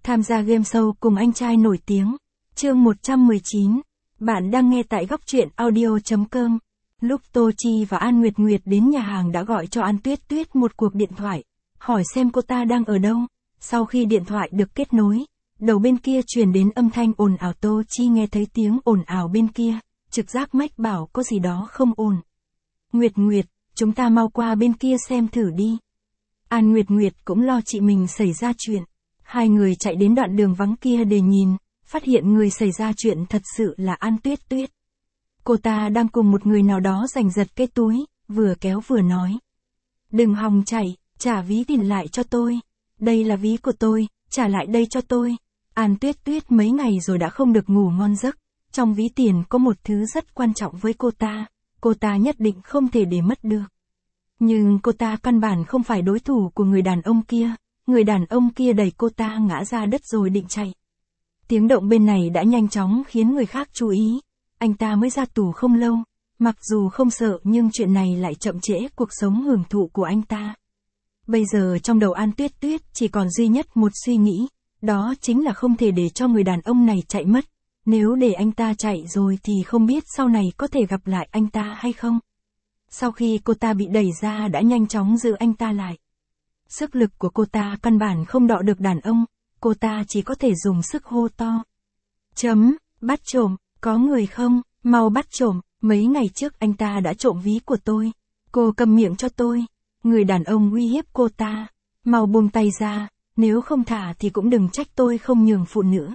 Tham gia game show cùng anh trai nổi tiếng. Chương 119. Bạn đang nghe tại góc truyện audio.com. Lúc Tô Chi và An Nguyệt Nguyệt đến nhà hàng đã gọi cho An Tuyết Tuyết một cuộc điện thoại, hỏi xem cô ta đang ở đâu. Sau khi điện thoại được kết nối, đầu bên kia truyền đến âm thanh ồn ào. Tô Chi nghe thấy tiếng ồn ào bên kia, trực giác mách bảo có gì đó không ổn. Nguyệt Nguyệt, chúng ta mau qua bên kia xem thử đi. An Nguyệt Nguyệt cũng lo chị mình xảy ra chuyện. Hai người chạy đến đoạn đường vắng kia để nhìn, phát hiện người xảy ra chuyện thật sự là An Tuyết Tuyết. Cô ta đang cùng một người nào đó giành giật cái túi, vừa kéo vừa nói. Đừng hòng chạy, trả ví tiền lại cho tôi. Đây là ví của tôi, trả lại đây cho tôi. An Tuyết Tuyết mấy ngày rồi đã không được ngủ ngon giấc. Trong ví tiền có một thứ rất quan trọng với cô ta nhất định không thể để mất được. Nhưng cô ta căn bản không phải đối thủ của người đàn ông kia. Người đàn ông kia đẩy cô ta ngã ra đất rồi định chạy. Tiếng động bên này đã nhanh chóng khiến người khác chú ý. Anh ta mới ra tù không lâu. Mặc dù không sợ nhưng chuyện này lại chậm trễ cuộc sống hưởng thụ của anh ta. Bây giờ trong đầu An Tuyết Tuyết chỉ còn duy nhất một suy nghĩ. Đó chính là không thể để cho người đàn ông này chạy mất. Nếu để anh ta chạy rồi thì không biết sau này có thể gặp lại anh ta hay không. Sau khi cô ta bị đẩy ra đã nhanh chóng giữ anh ta lại. Sức lực của cô ta căn bản không đọ được đàn ông, cô ta chỉ có thể dùng sức hô to. Bắt trộm, có người không, mau bắt trộm, mấy ngày trước anh ta đã trộm ví của tôi. Cô cầm miệng cho tôi. Người đàn ông uy hiếp cô ta. Mau buông tay ra, nếu không thả thì cũng đừng trách tôi không nhường phụ nữ.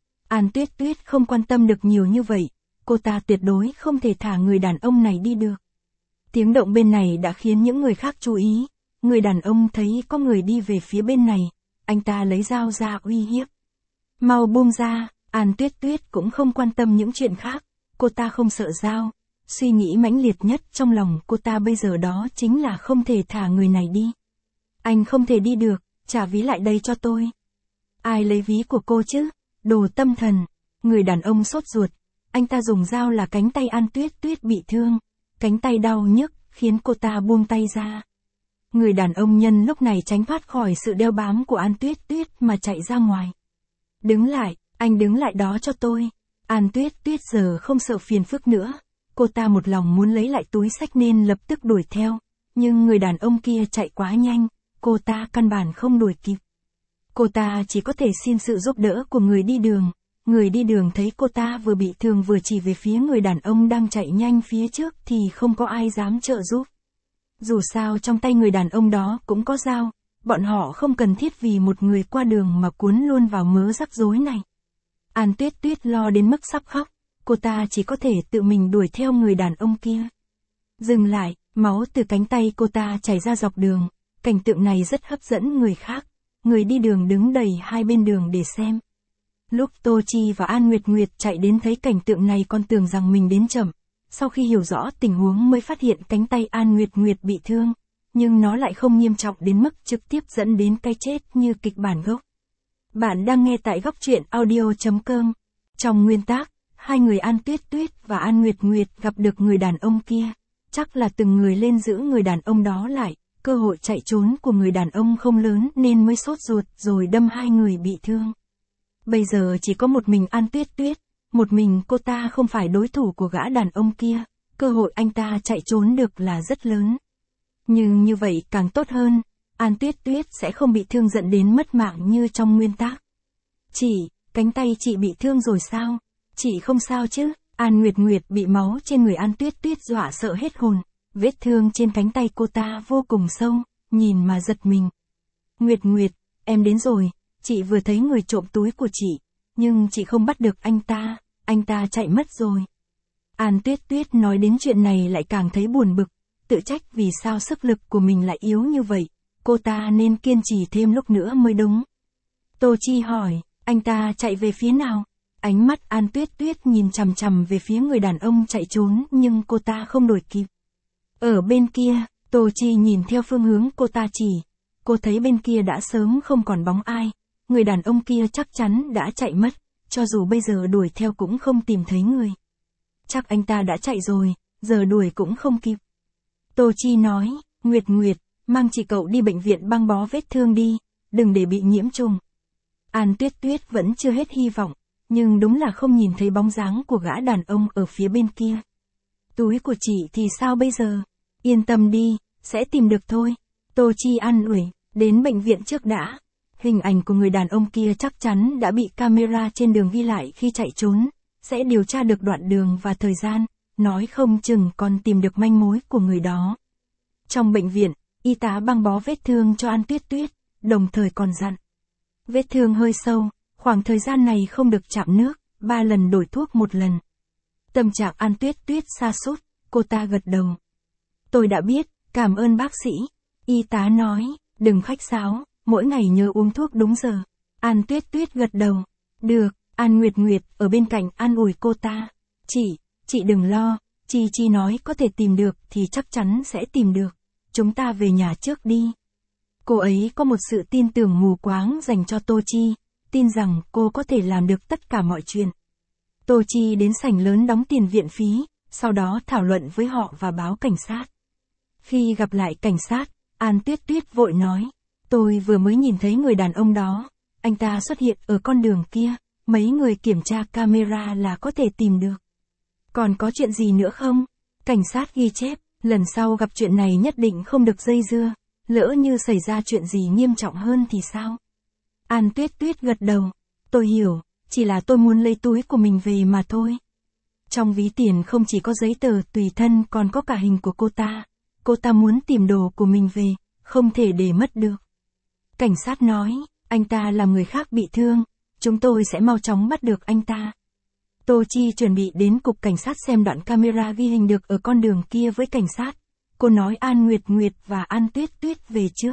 An Tuyết Tuyết không quan tâm được nhiều như vậy, cô ta tuyệt đối không thể thả người đàn ông này đi được. Tiếng động bên này đã khiến những người khác chú ý. Người đàn ông thấy có người đi về phía bên này, anh ta lấy dao ra uy hiếp. Mau buông ra, An Tuyết Tuyết cũng không quan tâm những chuyện khác, cô ta không sợ dao. Suy nghĩ mãnh liệt nhất trong lòng cô ta bây giờ đó chính là không thể thả người này đi. Anh không thể đi được, trả ví lại đây cho tôi. Ai lấy ví của cô chứ? Đồ tâm thần. Người đàn ông sốt ruột, anh ta dùng dao là cánh tay An Tuyết Tuyết bị thương. Cánh tay đau nhức, khiến cô ta buông tay ra. Người đàn ông nhân lúc này tránh thoát khỏi sự đeo bám của An Tuyết Tuyết mà chạy ra ngoài. Đứng lại, anh đứng lại đó cho tôi. An Tuyết Tuyết giờ không sợ phiền phức nữa. Cô ta một lòng muốn lấy lại túi xách nên lập tức đuổi theo. Nhưng người đàn ông kia chạy quá nhanh, cô ta căn bản không đuổi kịp. Cô ta chỉ có thể xin sự giúp đỡ của người đi đường. Người đi đường thấy cô ta vừa bị thương vừa chỉ về phía người đàn ông đang chạy nhanh phía trước thì không có ai dám trợ giúp. Dù sao trong tay người đàn ông đó cũng có dao, bọn họ không cần thiết vì một người qua đường mà cuốn luôn vào mớ rắc rối này. An Tuyết Tuyết lo đến mức sắp khóc, cô ta chỉ có thể tự mình đuổi theo người đàn ông kia. Dừng lại, máu từ cánh tay cô ta chảy ra dọc đường, cảnh tượng này rất hấp dẫn người khác, người đi đường đứng đầy hai bên đường để xem. Lúc Tô Chi và An Nguyệt Nguyệt chạy đến thấy cảnh tượng này còn tưởng rằng mình đến chậm. Sau khi hiểu rõ tình huống mới phát hiện cánh tay An Nguyệt Nguyệt bị thương, nhưng nó lại không nghiêm trọng đến mức trực tiếp dẫn đến cái chết như kịch bản gốc. Bạn đang nghe tại góc truyện audio.com. Trong nguyên tác, hai người An Tuyết Tuyết và An Nguyệt Nguyệt gặp được người đàn ông kia. Chắc là từng người lên giữ người đàn ông đó lại, cơ hội chạy trốn của người đàn ông không lớn nên mới sốt ruột rồi đâm hai người bị thương. Bây giờ chỉ có một mình An Tuyết Tuyết. Một mình cô ta không phải đối thủ của gã đàn ông kia, cơ hội anh ta chạy trốn được là rất lớn. Nhưng như vậy càng tốt hơn, An Tuyết Tuyết sẽ không bị thương dẫn đến mất mạng như trong nguyên tác. Chị, cánh tay chị bị thương rồi sao? Chị không sao chứ? An Nguyệt Nguyệt bị máu trên người An Tuyết Tuyết dọa sợ hết hồn, vết thương trên cánh tay cô ta vô cùng sâu, nhìn mà giật mình. Nguyệt Nguyệt, em đến rồi, chị vừa thấy người trộm túi của chị. Nhưng chị không bắt được anh ta chạy mất rồi. An Tuyết Tuyết nói đến chuyện này lại càng thấy buồn bực, tự trách vì sao sức lực của mình lại yếu như vậy, cô ta nên kiên trì thêm lúc nữa mới đúng. Tô Chi hỏi, anh ta chạy về phía nào? Ánh mắt An Tuyết Tuyết nhìn chằm chằm về phía người đàn ông chạy trốn nhưng cô ta không đuổi kịp. Ở bên kia, Tô Chi nhìn theo phương hướng cô ta chỉ, cô thấy bên kia đã sớm không còn bóng ai. Người đàn ông kia chắc chắn đã chạy mất, cho dù bây giờ đuổi theo cũng không tìm thấy người. Chắc anh ta đã chạy rồi, giờ đuổi cũng không kịp. Tô Chi nói, Nguyệt Nguyệt, mang chị cậu đi bệnh viện băng bó vết thương đi, đừng để bị nhiễm trùng. An Tuyết Tuyết vẫn chưa hết hy vọng, nhưng đúng là không nhìn thấy bóng dáng của gã đàn ông ở phía bên kia. Túi của chị thì sao bây giờ? Yên tâm đi, sẽ tìm được thôi. Tô Chi an ủi, đến bệnh viện trước đã. Hình ảnh của người đàn ông kia chắc chắn đã bị camera trên đường ghi lại khi chạy trốn, sẽ điều tra được đoạn đường và thời gian, nói không chừng còn tìm được manh mối của người đó. Trong bệnh viện, y tá băng bó vết thương cho An Tuyết Tuyết, đồng thời còn dặn. Vết thương hơi sâu, khoảng thời gian này không được chạm nước, 3 lần đổi thuốc 1 lần. Tâm trạng An Tuyết Tuyết sa sút, cô ta gật đầu. Tôi đã biết, cảm ơn bác sĩ. Y tá nói, đừng khách sáo, mỗi ngày nhớ uống thuốc đúng giờ. An Tuyết Tuyết gật đầu. Được, An Nguyệt Nguyệt ở bên cạnh an ủi cô ta. Chị đừng lo, Chi nói có thể tìm được thì chắc chắn sẽ tìm được. Chúng ta về nhà trước đi. Cô ấy có một sự tin tưởng mù quáng dành cho Tô Chi, tin rằng cô có thể làm được tất cả mọi chuyện. Tô Chi đến sảnh lớn đóng tiền viện phí, sau đó thảo luận với họ và báo cảnh sát. Khi gặp lại cảnh sát, An Tuyết Tuyết vội nói, tôi vừa mới nhìn thấy người đàn ông đó, anh ta xuất hiện ở con đường kia, mấy người kiểm tra camera là có thể tìm được. Còn có chuyện gì nữa không? Cảnh sát ghi chép, lần sau gặp chuyện này nhất định không được dây dưa, lỡ như xảy ra chuyện gì nghiêm trọng hơn thì sao? An Tuyết Tuyết gật đầu, tôi hiểu, chỉ là tôi muốn lấy túi của mình về mà thôi. Trong ví tiền không chỉ có giấy tờ tùy thân còn có cả hình của cô ta muốn tìm đồ của mình về, không thể để mất được. Cảnh sát nói, anh ta làm người khác bị thương, chúng tôi sẽ mau chóng bắt được anh ta. Tô Chi chuẩn bị đến cục cảnh sát xem đoạn camera ghi hình được ở con đường kia với cảnh sát. Cô nói An Nguyệt Nguyệt và An Tuyết Tuyết về trước.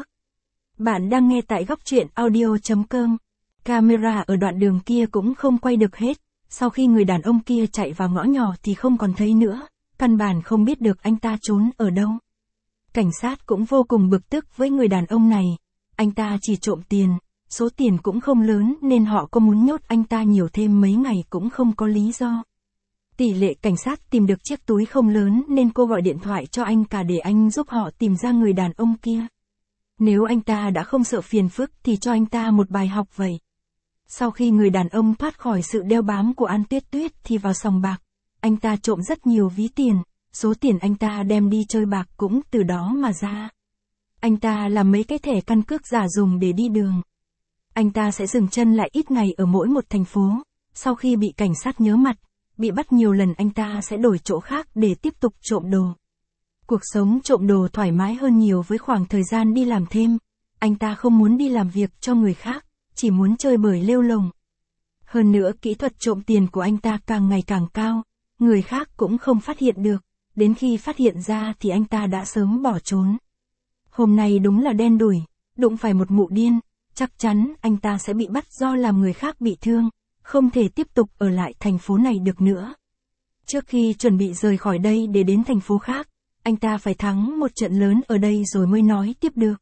Bạn đang nghe tại góc truyện audio.com. Camera ở đoạn đường kia cũng không quay được hết, sau khi người đàn ông kia chạy vào ngõ nhỏ thì không còn thấy nữa, căn bản không biết được anh ta trốn ở đâu. Cảnh sát cũng vô cùng bực tức với người đàn ông này, anh ta chỉ trộm tiền, số tiền cũng không lớn nên họ có muốn nhốt anh ta nhiều thêm mấy ngày cũng không có lý do. Tỷ lệ cảnh sát tìm được chiếc túi không lớn nên cô gọi điện thoại cho anh cả để anh giúp họ tìm ra người đàn ông kia. Nếu anh ta đã không sợ phiền phức thì cho anh ta một bài học vậy. Sau khi người đàn ông thoát khỏi sự đeo bám của An Tuyết Tuyết thì vào sòng bạc, anh ta trộm rất nhiều ví tiền, số tiền anh ta đem đi chơi bạc cũng từ đó mà ra. Anh ta làm mấy cái thẻ căn cước giả dùng để đi đường. Anh ta sẽ dừng chân lại ít ngày ở mỗi một thành phố, sau khi bị cảnh sát nhớ mặt, bị bắt nhiều lần anh ta sẽ đổi chỗ khác để tiếp tục trộm đồ. Cuộc sống trộm đồ thoải mái hơn nhiều với khoảng thời gian đi làm thêm, anh ta không muốn đi làm việc cho người khác, chỉ muốn chơi bời lêu lồng. Hơn nữa kỹ thuật trộm tiền của anh ta càng ngày càng cao, người khác cũng không phát hiện được, đến khi phát hiện ra thì anh ta đã sớm bỏ trốn. Hôm nay đúng là đen đủi, đụng phải một mụ điên, chắc chắn anh ta sẽ bị bắt do làm người khác bị thương, không thể tiếp tục ở lại thành phố này được nữa. Trước khi chuẩn bị rời khỏi đây để đến thành phố khác, anh ta phải thắng một trận lớn ở đây rồi mới nói tiếp được.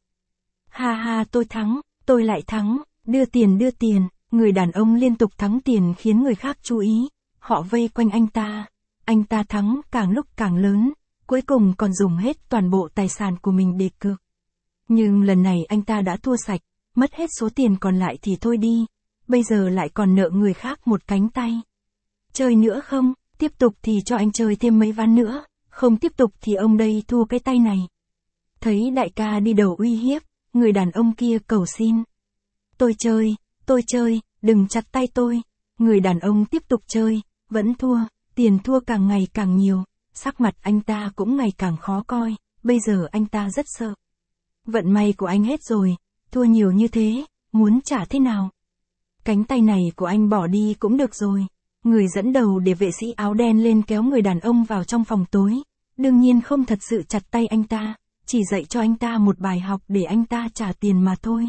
Ha ha, tôi thắng, tôi lại thắng, đưa tiền, người đàn ông liên tục thắng tiền khiến người khác chú ý, họ vây quanh anh ta thắng càng lúc càng lớn, cuối cùng còn dùng hết toàn bộ tài sản của mình để cược. Nhưng lần này anh ta đã thua sạch, mất hết số tiền còn lại thì thôi đi, bây giờ lại còn nợ người khác một cánh tay. Chơi nữa không, tiếp tục thì cho anh chơi thêm mấy ván nữa, không tiếp tục thì ông đây thua cái tay này. Thấy đại ca đi đầu uy hiếp, người đàn ông kia cầu xin. Tôi chơi, đừng chặt tay tôi. Người đàn ông tiếp tục chơi, vẫn thua, tiền thua càng ngày càng nhiều, sắc mặt anh ta cũng ngày càng khó coi, bây giờ anh ta rất sợ. Vận may của anh hết rồi, thua nhiều như thế, muốn trả thế nào? Cánh tay này của anh bỏ đi cũng được rồi. Người dẫn đầu để vệ sĩ áo đen lên kéo người đàn ông vào trong phòng tối, đương nhiên không thật sự chặt tay anh ta, chỉ dạy cho anh ta một bài học để anh ta trả tiền mà thôi.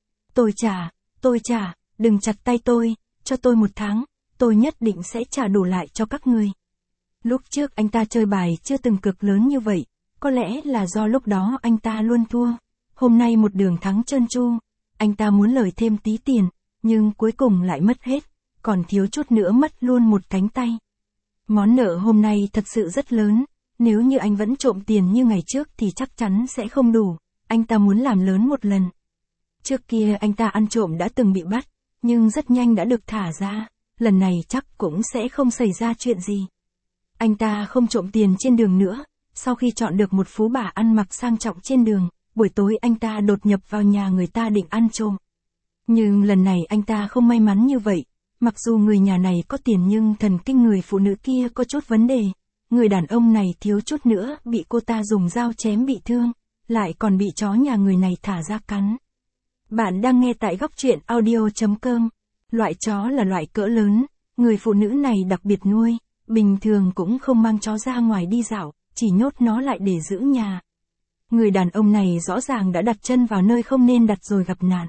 Tôi trả, đừng chặt tay tôi, cho tôi 1 tháng, tôi nhất định sẽ trả đủ lại cho các người. Lúc trước anh ta chơi bài chưa từng cực lớn như vậy, có lẽ là do lúc đó anh ta luôn thua. Hôm nay một đường thắng trơn tru, anh ta muốn lời thêm tí tiền, nhưng cuối cùng lại mất hết, còn thiếu chút nữa mất luôn một cánh tay. Món nợ hôm nay thật sự rất lớn, nếu như anh vẫn trộm tiền như ngày trước thì chắc chắn sẽ không đủ, anh ta muốn làm lớn một lần. Trước kia anh ta ăn trộm đã từng bị bắt, nhưng rất nhanh đã được thả ra, lần này chắc cũng sẽ không xảy ra chuyện gì. Anh ta không trộm tiền trên đường nữa, sau khi chọn được một phú bà ăn mặc sang trọng trên đường, buổi tối anh ta đột nhập vào nhà người ta định ăn trộm. Nhưng lần này anh ta không may mắn như vậy, mặc dù người nhà này có tiền nhưng thần kinh người phụ nữ kia có chút vấn đề. Người đàn ông này thiếu chút nữa bị cô ta dùng dao chém bị thương, lại còn bị chó nhà người này thả ra cắn. Bạn đang nghe tại góc truyện audio.com. Loại chó là loại cỡ lớn, người phụ nữ này đặc biệt nuôi, bình thường cũng không mang chó ra ngoài đi dạo, chỉ nhốt nó lại để giữ nhà. Người đàn ông này rõ ràng đã đặt chân vào nơi không nên đặt rồi gặp nạn.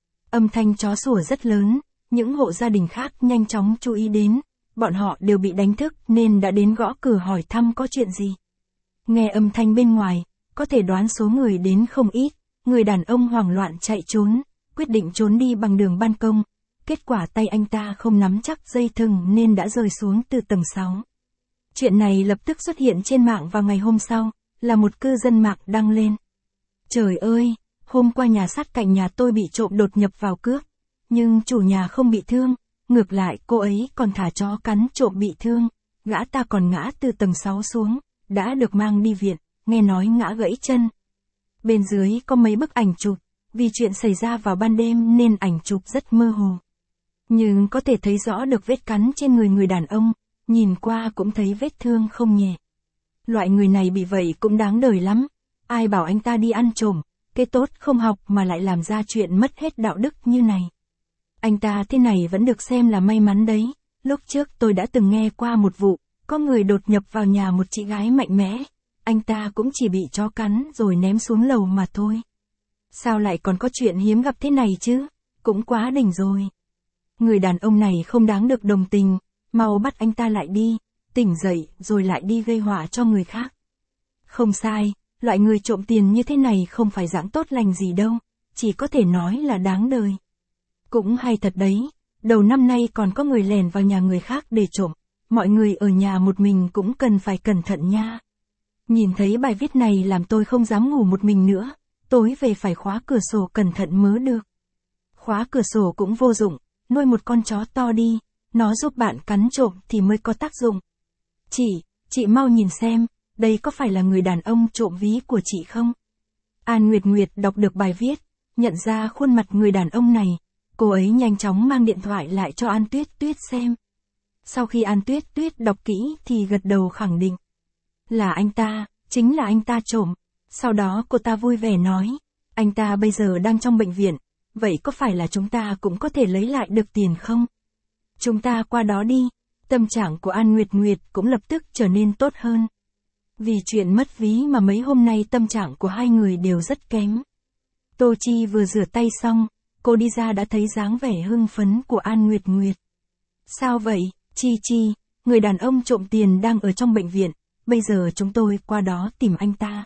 Âm thanh chó sủa rất lớn, những hộ gia đình khác nhanh chóng chú ý đến, bọn họ đều bị đánh thức nên đã đến gõ cửa hỏi thăm có chuyện gì. Nghe âm thanh bên ngoài, có thể đoán số người đến không ít, người đàn ông hoảng loạn chạy trốn, quyết định trốn đi bằng đường ban công. Kết quả tay anh ta không nắm chắc dây thừng nên đã rơi xuống từ tầng 6. Chuyện này lập tức xuất hiện trên mạng vào ngày hôm sau, là một cư dân mạng đăng lên. Trời ơi, hôm qua nhà sát cạnh nhà tôi bị trộm đột nhập vào cướp, nhưng chủ nhà không bị thương, ngược lại cô ấy còn thả chó cắn trộm bị thương, gã ta còn ngã từ tầng 6 xuống, đã được mang đi viện, nghe nói ngã gãy chân. Bên dưới có mấy bức ảnh chụp, vì chuyện xảy ra vào ban đêm nên ảnh chụp rất mơ hồ. Nhưng có thể thấy rõ được vết cắn trên người đàn ông, nhìn qua cũng thấy vết thương không nhẹ. Loại người này bị vậy cũng đáng đời lắm, ai bảo anh ta đi ăn trộm, cái tốt không học mà lại làm ra chuyện mất hết đạo đức như này. Anh ta thế này vẫn được xem là may mắn đấy, lúc trước tôi đã từng nghe qua một vụ, có người đột nhập vào nhà một chị gái mạnh mẽ, anh ta cũng chỉ bị chó cắn rồi ném xuống lầu mà thôi. Sao lại còn có chuyện hiếm gặp thế này chứ, cũng quá đỉnh rồi. Người đàn ông này không đáng được đồng tình, mau bắt anh ta lại đi, tỉnh dậy rồi lại đi gây họa cho người khác. Không sai, loại người trộm tiền như thế này không phải dạng tốt lành gì đâu, chỉ có thể nói là đáng đời. Cũng hay thật đấy, đầu năm nay còn có người lèn vào nhà người khác để trộm, mọi người ở nhà một mình cũng cần phải cẩn thận nha. Nhìn thấy bài viết này làm tôi không dám ngủ một mình nữa, tối về phải khóa cửa sổ cẩn thận mới được. Khóa cửa sổ cũng vô dụng, nuôi một con chó to đi, nó giúp bạn cắn trộm thì mới có tác dụng. Chị mau nhìn xem, đây có phải là người đàn ông trộm ví của chị không? An Nguyệt Nguyệt đọc được bài viết, nhận ra khuôn mặt người đàn ông này, cô ấy nhanh chóng mang điện thoại lại cho An Tuyết Tuyết xem. Sau khi An Tuyết Tuyết đọc kỹ thì gật đầu khẳng định. Là anh ta, chính là anh ta trộm. Sau đó cô ta vui vẻ nói, anh ta bây giờ đang trong bệnh viện, vậy có phải là chúng ta cũng có thể lấy lại được tiền không? Chúng ta qua đó đi. Tâm trạng của An Nguyệt Nguyệt cũng lập tức trở nên tốt hơn. Vì chuyện mất ví mà mấy hôm nay tâm trạng của hai người đều rất kém. Tô Chi vừa rửa tay xong, cô đi ra đã thấy dáng vẻ hưng phấn của An Nguyệt Nguyệt. Sao vậy, Chi, người đàn ông trộm tiền đang ở trong bệnh viện, bây giờ chúng tôi qua đó tìm anh ta.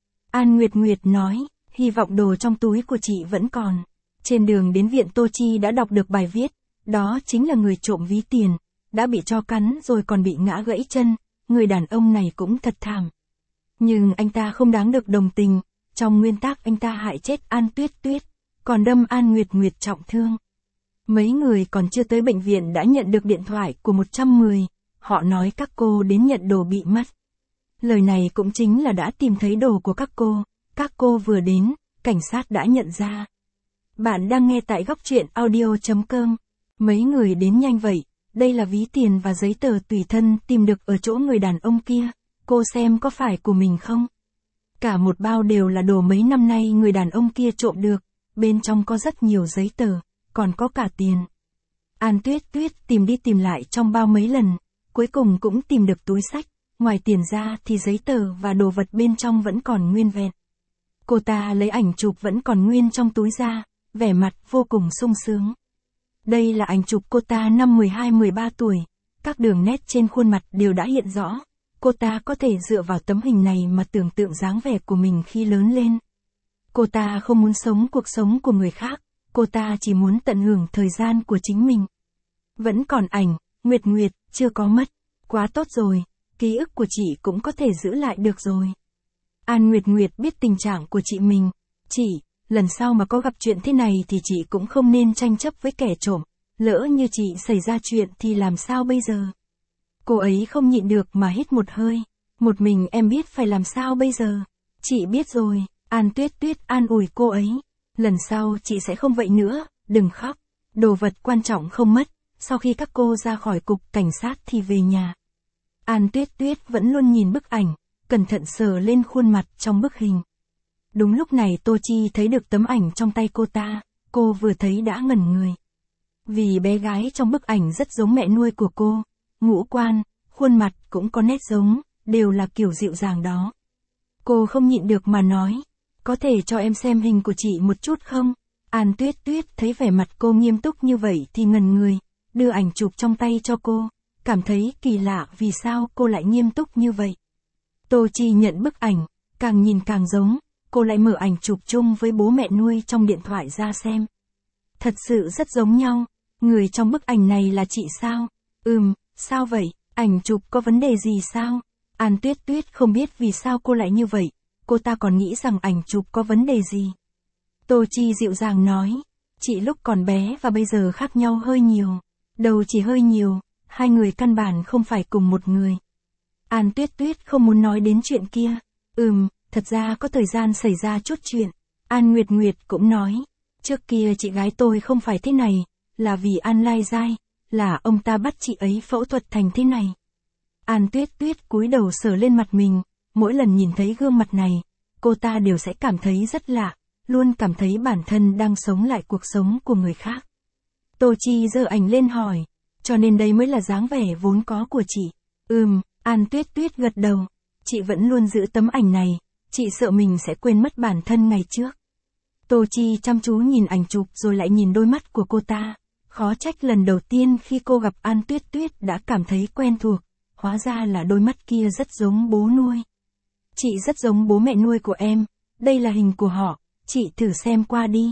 An Nguyệt Nguyệt nói, hy vọng đồ trong túi của chị vẫn còn. Trên đường đến viện Tô Chi đã đọc được bài viết, đó chính là người trộm ví tiền, đã bị chó cắn rồi còn bị ngã gãy chân, người đàn ông này cũng thật thảm. Nhưng anh ta không đáng được đồng tình, trong nguyên tắc anh ta hại chết An Tuyết Tuyết, còn đâm An Nguyệt Nguyệt trọng thương. Mấy người còn chưa tới bệnh viện đã nhận được điện thoại của 110, họ nói các cô đến nhận đồ bị mất. Lời này cũng chính là đã tìm thấy đồ của các cô vừa đến, cảnh sát đã nhận ra. Bạn đang nghe tại góc truyện audio.com, mấy người đến nhanh vậy, đây là ví tiền và giấy tờ tùy thân tìm được ở chỗ người đàn ông kia, cô xem có phải của mình không? Cả một bao đều là đồ mấy năm nay người đàn ông kia trộm được, bên trong có rất nhiều giấy tờ, còn có cả tiền. An Tuyết Tuyết tìm đi tìm lại trong bao mấy lần, cuối cùng cũng tìm được túi xách, ngoài tiền ra thì giấy tờ và đồ vật bên trong vẫn còn nguyên vẹn. Cô ta lấy ảnh chụp vẫn còn nguyên trong túi ra, vẻ mặt vô cùng sung sướng. Đây là ảnh chụp cô ta năm 12-13 tuổi, các đường nét trên khuôn mặt đều đã hiện rõ. Cô ta có thể dựa vào tấm hình này mà tưởng tượng dáng vẻ của mình khi lớn lên. Cô ta không muốn sống cuộc sống của người khác, cô ta chỉ muốn tận hưởng thời gian của chính mình. Vẫn còn ảnh, Nguyệt Nguyệt, chưa có mất. Quá tốt rồi, ký ức của chị cũng có thể giữ lại được rồi. An Nguyệt Nguyệt biết tình trạng của chị mình. Chị, lần sau mà có gặp chuyện thế này thì chị cũng không nên tranh chấp với kẻ trộm, lỡ như chị xảy ra chuyện thì làm sao bây giờ? Cô ấy không nhịn được mà hít một hơi. Một mình em biết phải làm sao bây giờ. Chị biết rồi, An Tuyết Tuyết an ủi cô ấy. Lần sau chị sẽ không vậy nữa, đừng khóc. Đồ vật quan trọng không mất, sau khi các cô ra khỏi cục cảnh sát thì về nhà. An Tuyết Tuyết vẫn luôn nhìn bức ảnh, cẩn thận sờ lên khuôn mặt trong bức hình. Đúng lúc này Tô Chi thấy được tấm ảnh trong tay cô ta, cô vừa thấy đã ngẩn người. Vì bé gái trong bức ảnh rất giống mẹ nuôi của cô, ngũ quan, khuôn mặt cũng có nét giống, đều là kiểu dịu dàng đó. Cô không nhịn được mà nói, có thể cho em xem hình của chị một chút không? An Tuyết Tuyết thấy vẻ mặt cô nghiêm túc như vậy thì ngần người, đưa ảnh chụp trong tay cho cô, cảm thấy kỳ lạ vì sao cô lại nghiêm túc như vậy. Tô Chi nhận bức ảnh, càng nhìn càng giống, cô lại mở ảnh chụp chung với bố mẹ nuôi trong điện thoại ra xem. Thật sự rất giống nhau, người trong bức ảnh này là chị sao? Sao vậy, ảnh chụp có vấn đề gì sao? An Tuyết Tuyết không biết vì sao cô lại như vậy, cô ta còn nghĩ rằng ảnh chụp có vấn đề gì. Tô Chi dịu dàng nói, chị lúc còn bé và bây giờ khác nhau hơi nhiều. Đầu chỉ hơi nhiều, hai người căn bản không phải cùng một người. An Tuyết Tuyết không muốn nói đến chuyện kia. Thật ra có thời gian xảy ra chút chuyện. An Nguyệt Nguyệt cũng nói, trước kia chị gái tôi không phải thế này, là vì An Lai Giai, là ông ta bắt chị ấy phẫu thuật thành thế này. An Tuyết Tuyết cúi đầu sờ lên mặt mình, mỗi lần nhìn thấy gương mặt này, cô ta đều sẽ cảm thấy rất lạ, luôn cảm thấy bản thân đang sống lại cuộc sống của người khác. Tô Chi giơ ảnh lên hỏi, cho nên đây mới là dáng vẻ vốn có của chị. An Tuyết Tuyết gật đầu, chị vẫn luôn giữ tấm ảnh này, chị sợ mình sẽ quên mất bản thân ngày trước. Tô Chi chăm chú nhìn ảnh chụp rồi lại nhìn đôi mắt của cô ta, khó trách lần đầu tiên khi cô gặp An Tuyết Tuyết đã cảm thấy quen thuộc, hóa ra là đôi mắt kia rất giống bố nuôi. Chị rất giống bố mẹ nuôi của em, đây là hình của họ, chị thử xem qua đi.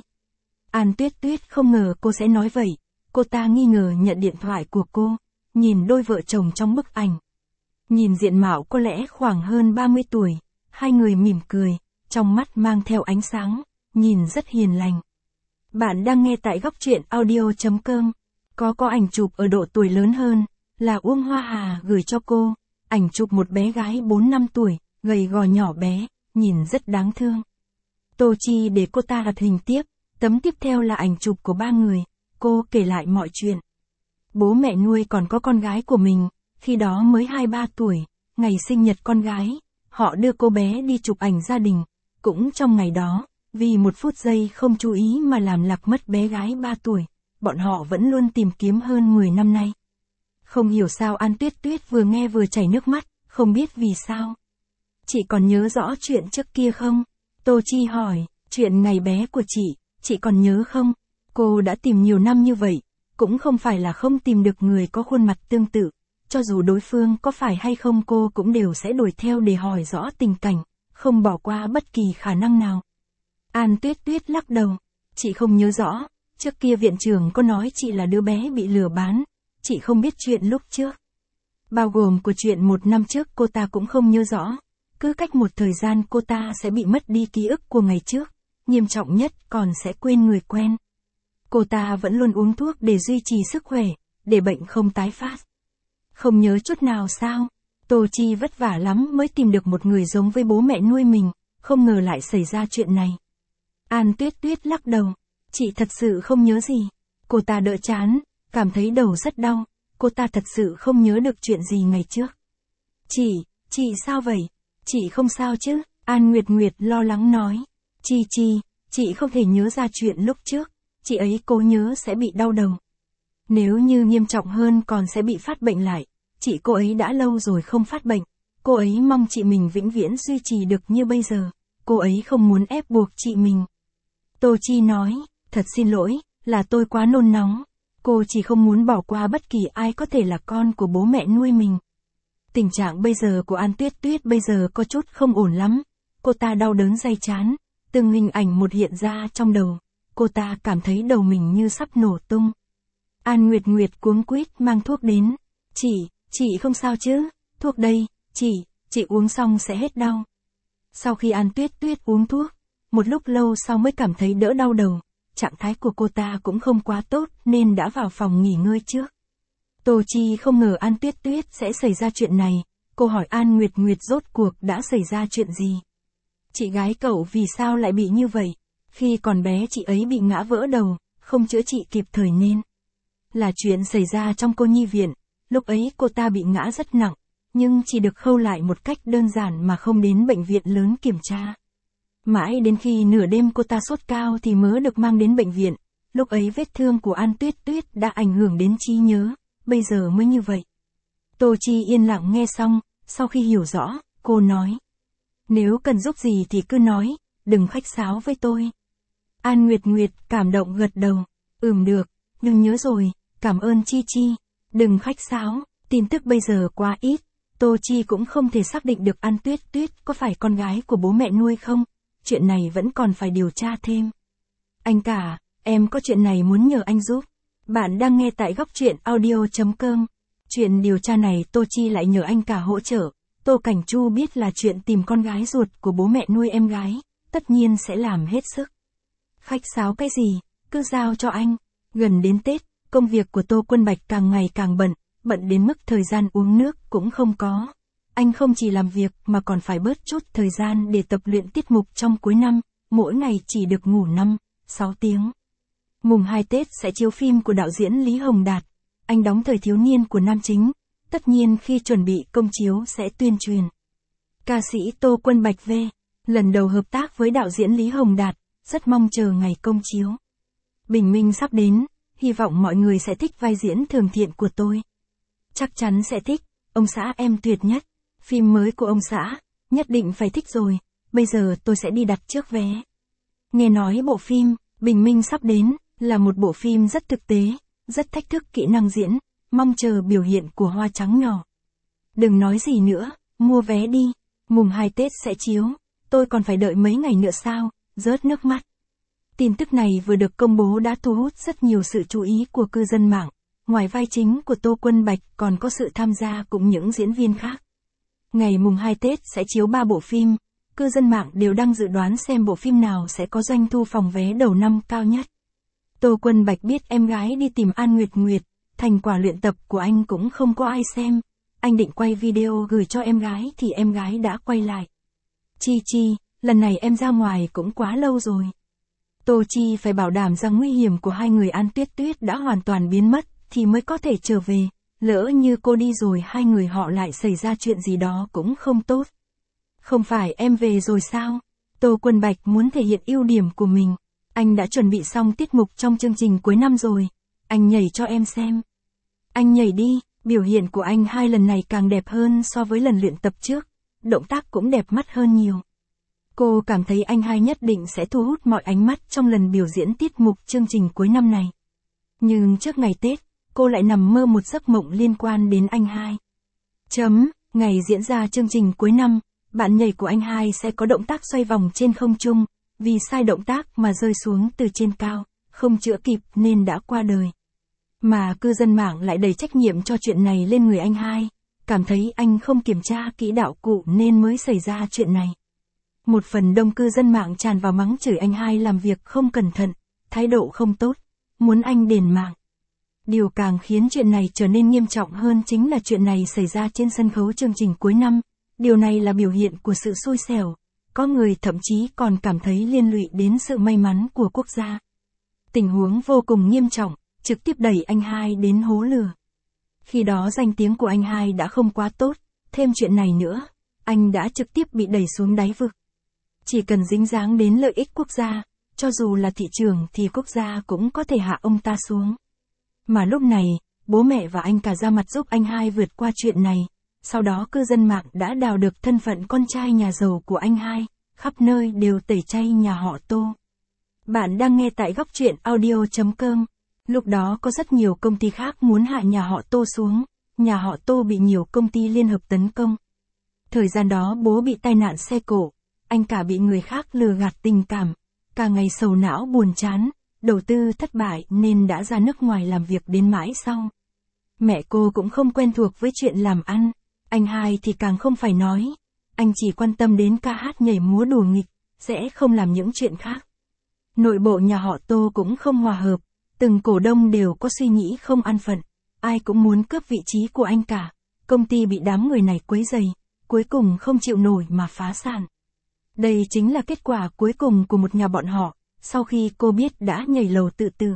An Tuyết Tuyết không ngờ cô sẽ nói vậy, cô ta nghi ngờ nhận điện thoại của cô, nhìn đôi vợ chồng trong bức ảnh. Nhìn diện mạo có lẽ khoảng hơn 30 tuổi, hai người mỉm cười, trong mắt mang theo ánh sáng, nhìn rất hiền lành. Bạn đang nghe tại góc truyện audio.com, có ảnh chụp ở độ tuổi lớn hơn, là Uông Hoa Hà gửi cho cô, ảnh chụp một bé gái 4-5 tuổi, gầy gò nhỏ bé, nhìn rất đáng thương. Tô Chi để cô ta đặt hình tiếp, tấm tiếp theo là ảnh chụp của ba người, cô kể lại mọi chuyện. Bố mẹ nuôi còn có con gái của mình, khi đó mới 2-3 tuổi, ngày sinh nhật con gái, họ đưa cô bé đi chụp ảnh gia đình, cũng trong ngày đó, vì một phút giây không chú ý mà làm lạc mất bé gái 3 tuổi, bọn họ vẫn luôn tìm kiếm hơn 10 năm nay. Không hiểu sao An Tuyết Tuyết vừa nghe vừa chảy nước mắt, không biết vì sao. Chị còn nhớ rõ chuyện trước kia không? Tô Chi hỏi, chuyện ngày bé của chị còn nhớ không? Cô đã tìm nhiều năm như vậy, cũng không phải là không tìm được người có khuôn mặt tương tự, cho dù đối phương có phải hay không cô cũng đều sẽ đuổi theo để hỏi rõ tình cảnh, không bỏ qua bất kỳ khả năng nào. An Tuyết Tuyết lắc đầu, chị không nhớ rõ, trước kia viện trưởng có nói chị là đứa bé bị lừa bán, chị không biết chuyện lúc trước. Bao gồm của chuyện 1 năm trước cô ta cũng không nhớ rõ, cứ cách một thời gian cô ta sẽ bị mất đi ký ức của ngày trước, nghiêm trọng nhất còn sẽ quên người quen. Cô ta vẫn luôn uống thuốc để duy trì sức khỏe, để bệnh không tái phát. Không nhớ chút nào sao? Tô Chi vất vả lắm mới tìm được một người giống với bố mẹ nuôi mình, không ngờ lại xảy ra chuyện này. An Tuyết Tuyết lắc đầu, chị thật sự không nhớ gì. Cô ta đỡ chán, cảm thấy đầu rất đau, cô ta thật sự không nhớ được chuyện gì ngày trước. Chị sao vậy? Chị không sao chứ? An Nguyệt Nguyệt lo lắng nói. Chị không thể nhớ ra chuyện lúc trước, chị ấy cố nhớ sẽ bị đau đầu. Nếu như nghiêm trọng hơn còn sẽ bị phát bệnh lại, chị cô ấy đã lâu rồi không phát bệnh, cô ấy mong chị mình vĩnh viễn duy trì được như bây giờ, cô ấy không muốn ép buộc chị mình. Tô Chi nói, thật xin lỗi, là tôi quá nôn nóng, cô chỉ không muốn bỏ qua bất kỳ ai có thể là con của bố mẹ nuôi mình. Tình trạng bây giờ của An Tuyết Tuyết bây giờ có chút không ổn lắm, cô ta đau đớn day chán, từng hình ảnh một hiện ra trong đầu, cô ta cảm thấy đầu mình như sắp nổ tung. An Nguyệt Nguyệt cuống quýt mang thuốc đến, chị không sao chứ, thuốc đây, chị uống xong sẽ hết đau. Sau khi An Tuyết Tuyết uống thuốc, một lúc lâu sau mới cảm thấy đỡ đau đầu, trạng thái của cô ta cũng không quá tốt nên đã vào phòng nghỉ ngơi trước. Tô Chi không ngờ An Tuyết Tuyết sẽ xảy ra chuyện này, cô hỏi An Nguyệt Nguyệt rốt cuộc đã xảy ra chuyện gì. Chị gái cậu vì sao lại bị như vậy? Khi còn bé chị ấy bị ngã vỡ đầu, không chữa trị kịp thời nên là chuyện xảy ra trong cô nhi viện, lúc ấy cô ta bị ngã rất nặng, nhưng chỉ được khâu lại một cách đơn giản mà không đến bệnh viện lớn kiểm tra. Mãi đến khi nửa đêm cô ta sốt cao thì mới được mang đến bệnh viện, lúc ấy vết thương của An Tuyết Tuyết đã ảnh hưởng đến trí nhớ, bây giờ mới như vậy. Tô Chi yên lặng nghe xong, sau khi hiểu rõ, cô nói. Nếu cần giúp gì thì cứ nói, đừng khách sáo với tôi. An Nguyệt Nguyệt cảm động gật đầu, được, đừng nhớ rồi, cảm ơn Chi Chi, đừng khách sáo, tin tức bây giờ quá ít, Tô Chi cũng không thể xác định được An Tuyết Tuyết có phải con gái của bố mẹ nuôi không, chuyện này vẫn còn phải điều tra thêm. Anh cả, em có chuyện này muốn nhờ anh giúp. Bạn đang nghe tại góc truyện audio.com. Chuyện điều tra này Tô Chi lại nhờ anh cả hỗ trợ. Tô Cảnh Chu biết là chuyện tìm con gái ruột của bố mẹ nuôi em gái, tất nhiên sẽ làm hết sức. Khách sáo cái gì, cứ giao cho anh. Gần đến Tết, công việc của Tô Quân Bạch càng ngày càng bận đến mức thời gian uống nước cũng không có. Anh không chỉ làm việc mà còn phải bớt chút thời gian để tập luyện tiết mục trong cuối năm, mỗi ngày chỉ được ngủ 5-6 tiếng. Mùng 2 Tết sẽ chiếu phim của đạo diễn Lý Hồng Đạt, anh đóng thời thiếu niên của nam chính, tất nhiên khi chuẩn bị công chiếu sẽ tuyên truyền. Ca sĩ Tô Quân Bạch lần đầu hợp tác với đạo diễn Lý Hồng Đạt, rất mong chờ ngày công chiếu. Bình minh sắp đến, hy vọng mọi người sẽ thích vai diễn Thường Thiện của tôi. Chắc chắn sẽ thích, ông xã em tuyệt nhất. Phim mới của ông xã, nhất định phải thích rồi, bây giờ tôi sẽ đi đặt trước vé. Nghe nói bộ phim, Bình minh sắp đến, là một bộ phim rất thực tế, rất thách thức kỹ năng diễn, mong chờ biểu hiện của Hoa Trắng nhỏ. Đừng nói gì nữa, mua vé đi, mùng 2 Tết sẽ chiếu, tôi còn phải đợi mấy ngày nữa sao, rớt nước mắt. Tin tức này vừa được công bố đã thu hút rất nhiều sự chú ý của cư dân mạng, ngoài vai chính của Tô Quân Bạch còn có sự tham gia cùng những diễn viên khác. Ngày mùng 2 Tết sẽ chiếu 3 bộ phim, cư dân mạng đều đang dự đoán xem bộ phim nào sẽ có doanh thu phòng vé đầu năm cao nhất. Tô Quân Bạch biết em gái đi tìm An Nguyệt Nguyệt, thành quả luyện tập của anh cũng không có ai xem. Anh định quay video gửi cho em gái thì em gái đã quay lại. Chi Chi, lần này em ra ngoài cũng quá lâu rồi. Tô Chi phải bảo đảm rằng nguy hiểm của hai người An Tuyết Tuyết đã hoàn toàn biến mất thì mới có thể trở về. Lỡ như cô đi rồi hai người họ lại xảy ra chuyện gì đó cũng không tốt. Không phải em về rồi sao? Tô Quân Bạch muốn thể hiện ưu điểm của mình. Anh đã chuẩn bị xong tiết mục trong chương trình cuối năm rồi. Anh nhảy cho em xem. Anh nhảy đi, biểu hiện của anh hai lần này càng đẹp hơn so với lần luyện tập trước. Động tác cũng đẹp mắt hơn nhiều. Cô cảm thấy anh hai nhất định sẽ thu hút mọi ánh mắt trong lần biểu diễn tiết mục chương trình cuối năm này. Nhưng trước ngày Tết, cô lại nằm mơ một giấc mộng liên quan đến anh hai. Ngày diễn ra chương trình cuối năm, bạn nhảy của anh hai sẽ có động tác xoay vòng trên không trung, vì sai động tác mà rơi xuống từ trên cao, không chữa kịp nên đã qua đời. Mà cư dân mạng lại đẩy trách nhiệm cho chuyện này lên người anh hai, cảm thấy anh không kiểm tra kỹ đạo cụ nên mới xảy ra chuyện này. Một phần đông cư dân mạng tràn vào mắng chửi anh hai làm việc không cẩn thận, thái độ không tốt, muốn anh đền mạng. Điều càng khiến chuyện này trở nên nghiêm trọng hơn chính là chuyện này xảy ra trên sân khấu chương trình cuối năm. Điều này là biểu hiện của sự xui xẻo, có người thậm chí còn cảm thấy liên lụy đến sự may mắn của quốc gia. Tình huống vô cùng nghiêm trọng, trực tiếp đẩy anh hai đến hố lửa. Khi đó danh tiếng của anh hai đã không quá tốt, thêm chuyện này nữa, anh đã trực tiếp bị đẩy xuống đáy vực. Chỉ cần dính dáng đến lợi ích quốc gia, cho dù là thị trường thì quốc gia cũng có thể hạ ông ta xuống. Mà lúc này, bố mẹ và anh cả ra mặt giúp anh hai vượt qua chuyện này. Sau đó cư dân mạng đã đào được thân phận con trai nhà giàu của anh hai, khắp nơi đều tẩy chay nhà họ Tô. Bạn đang nghe tại góc truyện audio.com. Lúc đó có rất nhiều công ty khác muốn hạ nhà họ Tô xuống, nhà họ Tô bị nhiều công ty liên hợp tấn công. Thời gian đó bố bị tai nạn xe cộ, anh cả bị người khác lừa gạt tình cảm, cả ngày sầu não buồn chán, đầu tư thất bại nên đã ra nước ngoài làm việc đến mãi sau. Mẹ cô cũng không quen thuộc với chuyện làm ăn, anh hai thì càng không phải nói, anh chỉ quan tâm đến ca hát nhảy múa đùa nghịch, sẽ không làm những chuyện khác. Nội bộ nhà họ Tô cũng không hòa hợp, từng cổ đông đều có suy nghĩ không an phận, ai cũng muốn cướp vị trí của anh cả. Công ty bị đám người này quấy rầy, cuối cùng không chịu nổi mà phá sản. Đây chính là kết quả cuối cùng của một nhà bọn họ, sau khi cô biết đã nhảy lầu tự tử.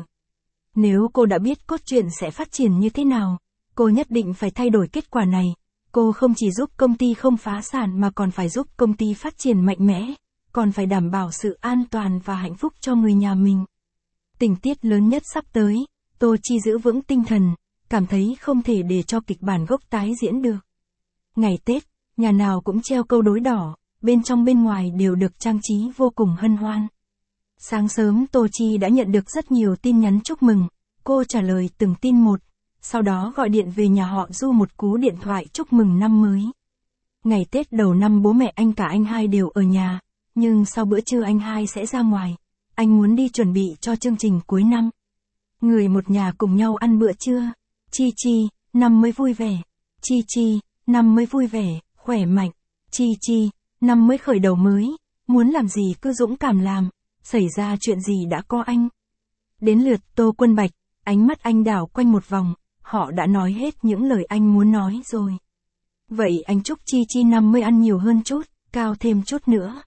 Nếu cô đã biết cốt truyện sẽ phát triển như thế nào, cô nhất định phải thay đổi kết quả này. Cô không chỉ giúp công ty không phá sản mà còn phải giúp công ty phát triển mạnh mẽ, còn phải đảm bảo sự an toàn và hạnh phúc cho người nhà mình. Tình tiết lớn nhất sắp tới, Tô Chi giữ vững tinh thần, cảm thấy không thể để cho kịch bản gốc tái diễn được. Ngày Tết, nhà nào cũng treo câu đối đỏ, bên trong bên ngoài đều được trang trí vô cùng hân hoan. Sáng sớm Tô Chi đã nhận được rất nhiều tin nhắn chúc mừng, cô trả lời từng tin một, sau đó gọi điện về nhà họ Du một cú điện thoại chúc mừng năm mới. Ngày Tết đầu năm bố mẹ anh cả anh hai đều ở nhà, nhưng sau bữa trưa anh hai sẽ ra ngoài, anh muốn đi chuẩn bị cho chương trình cuối năm. Người một nhà cùng nhau ăn bữa trưa, Chi Chi, năm mới vui vẻ, Chi Chi, năm mới vui vẻ, khỏe mạnh, Chi Chi, năm mới khởi đầu mới, muốn làm gì cứ dũng cảm làm, xảy ra chuyện gì đã có anh. Đến lượt Tô Quân Bạch, ánh mắt anh đảo quanh một vòng, họ đã nói hết những lời anh muốn nói rồi. Vậy anh chúc Chi Chi năm mới ăn nhiều hơn chút, cao thêm chút nữa.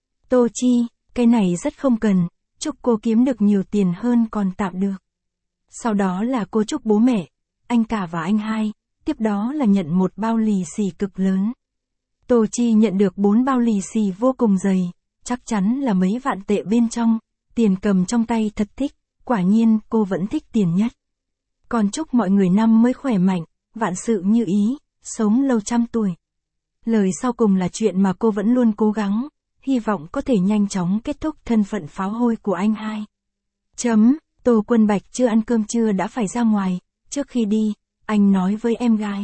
Tô Chi, cái này rất không cần, chúc cô kiếm được nhiều tiền hơn còn tạm được. Sau đó là cô chúc bố mẹ, anh cả và anh hai, tiếp đó là nhận một bao lì xì cực lớn. Tô Chi nhận được 4 bao lì xì vô cùng dày, chắc chắn là mấy vạn tệ bên trong, tiền cầm trong tay thật thích, quả nhiên cô vẫn thích tiền nhất. Còn chúc mọi người năm mới khỏe mạnh, vạn sự như ý, sống lâu trăm tuổi. Lời sau cùng là chuyện mà cô vẫn luôn cố gắng, hy vọng có thể nhanh chóng kết thúc thân phận pháo hôi của anh hai. Tô Quân Bạch chưa ăn cơm trưa đã phải ra ngoài, trước khi đi, anh nói với em gái.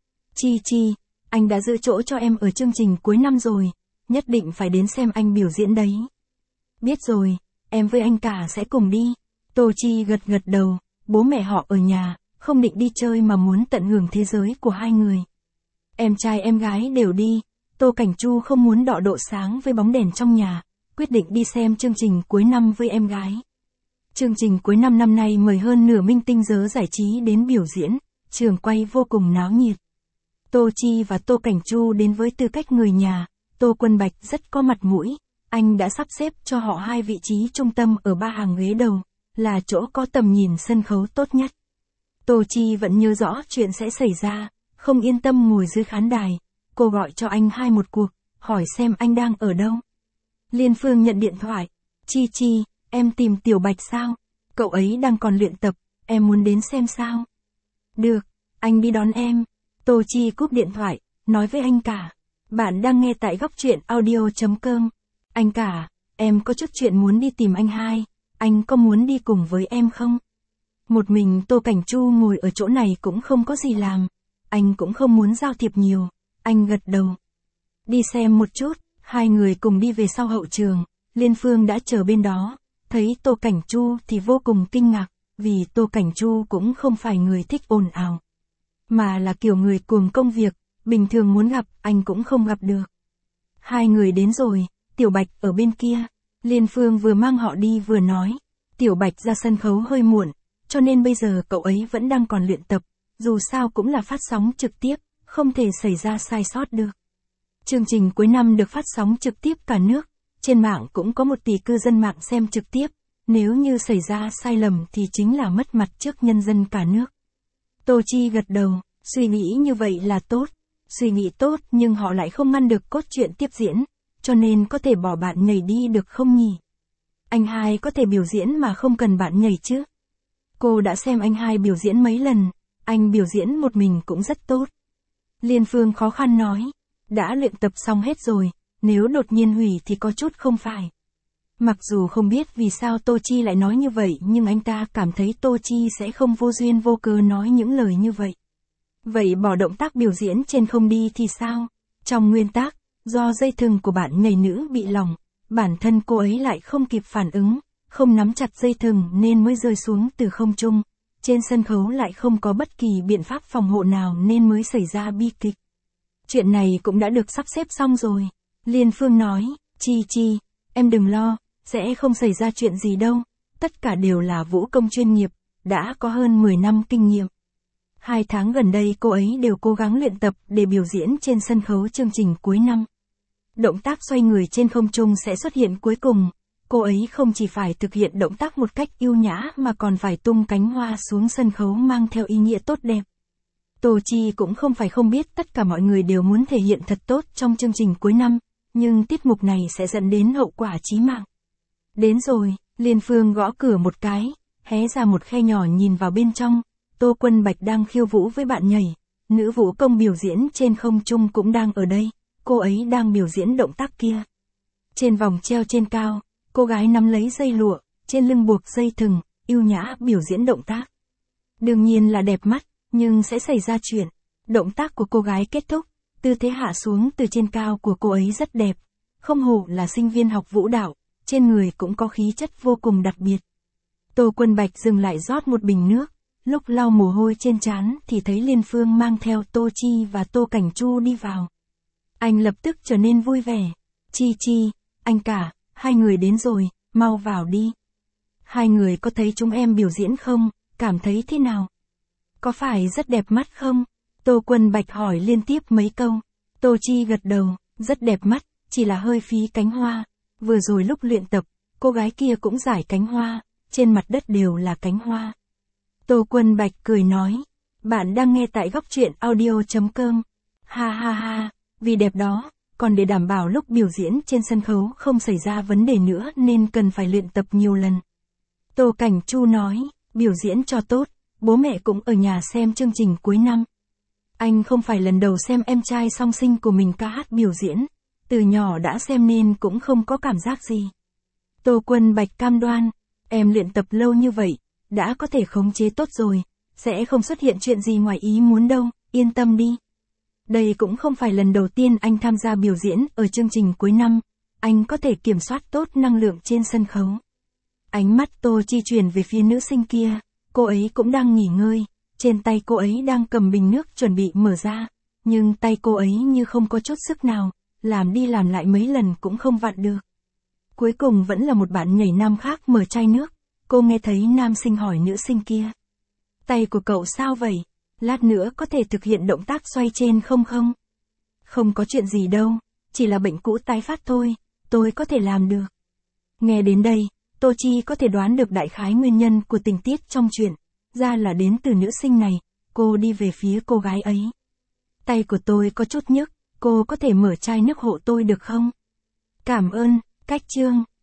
Chi Chi, anh đã giữ chỗ cho em ở chương trình cuối năm rồi, nhất định phải đến xem anh biểu diễn đấy. Biết rồi, em với anh cả sẽ cùng đi. Tô Chi gật gật đầu, bố mẹ họ ở nhà, không định đi chơi mà muốn tận hưởng thế giới của hai người. Em trai em gái đều đi, Tô Cảnh Chu không muốn đọ độ sáng với bóng đèn trong nhà, quyết định đi xem chương trình cuối năm với em gái. Chương trình cuối năm năm nay mời hơn nửa minh tinh giới giải trí đến biểu diễn, trường quay vô cùng náo nhiệt. Tô Chi và Tô Cảnh Chu đến với tư cách người nhà, Tô Quân Bạch rất có mặt mũi, anh đã sắp xếp cho họ 2 vị trí trung tâm ở 3 hàng ghế đầu, là chỗ có tầm nhìn sân khấu tốt nhất. Tô Chi vẫn nhớ rõ chuyện sẽ xảy ra, không yên tâm ngồi dưới khán đài, cô gọi cho anh hai một cuộc, hỏi xem anh đang ở đâu. Liên Phương nhận điện thoại, Chi Chi, em tìm Tiểu Bạch sao? Cậu ấy đang còn luyện tập, em muốn đến xem sao? Được, anh đi đón em. Tô Chi cúp điện thoại, nói với anh cả. Bạn đang nghe tại góc truyện audio.com. Anh cả, em có chút chuyện muốn đi tìm anh hai, anh có muốn đi cùng với em không? Một mình Tô Cảnh Chu ngồi ở chỗ này cũng không có gì làm, anh cũng không muốn giao thiệp nhiều, anh gật đầu. Đi xem một chút, hai người cùng đi về sau hậu trường, Liên Phương đã chờ bên đó, thấy Tô Cảnh Chu thì vô cùng kinh ngạc, vì Tô Cảnh Chu cũng không phải người thích ồn ào, mà là kiểu người cuồng công việc, bình thường muốn gặp anh cũng không gặp được. Hai người đến rồi, Tiểu Bạch ở bên kia, Liên Phương vừa mang họ đi vừa nói, Tiểu Bạch ra sân khấu hơi muộn, cho nên bây giờ cậu ấy vẫn đang còn luyện tập, dù sao cũng là phát sóng trực tiếp, không thể xảy ra sai sót được. Chương trình cuối năm được phát sóng trực tiếp cả nước, trên mạng cũng có 1 tỷ cư dân mạng xem trực tiếp, nếu như xảy ra sai lầm thì chính là mất mặt trước nhân dân cả nước. Tô Chi gật đầu, suy nghĩ như vậy là tốt, suy nghĩ tốt nhưng họ lại không ngăn được cốt truyện tiếp diễn, cho nên có thể bỏ bạn nhảy đi được không nhỉ? Anh hai có thể biểu diễn mà không cần bạn nhảy chứ? Cô đã xem anh hai biểu diễn mấy lần, anh biểu diễn một mình cũng rất tốt. Liên Phương khó khăn nói, đã luyện tập xong hết rồi, nếu đột nhiên hủy thì có chút không phải. Mặc dù không biết vì sao Tô Chi lại nói như vậy nhưng anh ta cảm thấy Tô Chi sẽ không vô duyên vô cớ nói những lời như vậy. Vậy bỏ động tác biểu diễn trên không đi thì sao? Trong nguyên tắc, do dây thừng của bạn nhảy nữ bị lỏng, bản thân cô ấy lại không kịp phản ứng, không nắm chặt dây thừng nên mới rơi xuống từ không trung. Trên sân khấu lại không có bất kỳ biện pháp phòng hộ nào nên mới xảy ra bi kịch. Chuyện này cũng đã được sắp xếp xong rồi. Liên Phương nói, Chi Chi, em đừng lo, sẽ không xảy ra chuyện gì đâu. Tất cả đều là vũ công chuyên nghiệp, đã có hơn 10 năm kinh nghiệm. 2 tháng gần đây cô ấy đều cố gắng luyện tập để biểu diễn trên sân khấu chương trình cuối năm. Động tác xoay người trên không trung sẽ xuất hiện cuối cùng. Cô ấy không chỉ phải thực hiện động tác một cách yêu nhã mà còn phải tung cánh hoa xuống sân khấu mang theo ý nghĩa tốt đẹp. Tô Chi cũng không phải không biết tất cả mọi người đều muốn thể hiện thật tốt trong chương trình cuối năm, nhưng tiết mục này sẽ dẫn đến hậu quả chí mạng. Đến rồi, Liên Phương gõ cửa một cái, hé ra một khe nhỏ nhìn vào bên trong. Tô Quân Bạch đang khiêu vũ với bạn nhảy, nữ vũ công biểu diễn trên không trung cũng đang ở đây, cô ấy đang biểu diễn động tác kia. Trên vòng treo trên cao, cô gái nắm lấy dây lụa, trên lưng buộc dây thừng, yêu nhã biểu diễn động tác. Đương nhiên là đẹp mắt, nhưng sẽ xảy ra chuyện. Động tác của cô gái kết thúc, tư thế hạ xuống từ trên cao của cô ấy rất đẹp. Không hổ là sinh viên học vũ đạo, trên người cũng có khí chất vô cùng đặc biệt. Tô Quân Bạch dừng lại rót một bình nước, lúc lau mồ hôi trên trán thì thấy Liên Phương mang theo Tô Chi và Tô Cảnh Chu đi vào. Anh lập tức trở nên vui vẻ. Chi, anh cả, hai người đến rồi, mau vào đi. Hai người có thấy chúng em biểu diễn không, cảm thấy thế nào? Có phải rất đẹp mắt không? Tô Quân Bạch hỏi liên tiếp mấy câu. Tô Chi gật đầu, rất đẹp mắt, chỉ là hơi phí cánh hoa. Vừa rồi lúc luyện tập, cô gái kia cũng giải cánh hoa, trên mặt đất đều là cánh hoa. Tô Quân Bạch cười nói, bạn đang nghe tại góc truyện audio.com. Ha ha ha, vì đẹp đó, còn để đảm bảo lúc biểu diễn trên sân khấu không xảy ra vấn đề nữa nên cần phải luyện tập nhiều lần. Tô Cảnh Chu nói, biểu diễn cho tốt, bố mẹ cũng ở nhà xem chương trình cuối năm. Anh không phải lần đầu xem em trai song sinh của mình ca hát biểu diễn, từ nhỏ đã xem nên cũng không có cảm giác gì. Tô Quân Bạch cam đoan, em luyện tập lâu như vậy, đã có thể khống chế tốt rồi, sẽ không xuất hiện chuyện gì ngoài ý muốn đâu, yên tâm đi. Đây cũng không phải lần đầu tiên anh tham gia biểu diễn ở chương trình cuối năm, anh có thể kiểm soát tốt năng lượng trên sân khấu. Ánh mắt Tô Chi chuyển về phía nữ sinh kia, cô ấy cũng đang nghỉ ngơi, trên tay cô ấy đang cầm bình nước chuẩn bị mở ra, nhưng tay cô ấy như không có chút sức nào, làm đi làm lại mấy lần cũng không vặn được. Cuối cùng vẫn là một bạn nhảy nam khác mở chai nước, cô nghe thấy nam sinh hỏi nữ sinh kia. Tay của cậu sao vậy? Lát nữa có thể thực hiện động tác xoay trên không? Không có chuyện gì đâu, chỉ là bệnh cũ tái phát thôi, tôi có thể làm được. Nghe đến đây, Tô Chi có thể đoán được đại khái nguyên nhân của tình tiết trong chuyện, ra là đến từ nữ sinh này, cô đi về phía cô gái ấy. Tay của tôi có chút nhức, cô có thể mở chai nước hộ tôi được không? Cảm ơn, cách chương.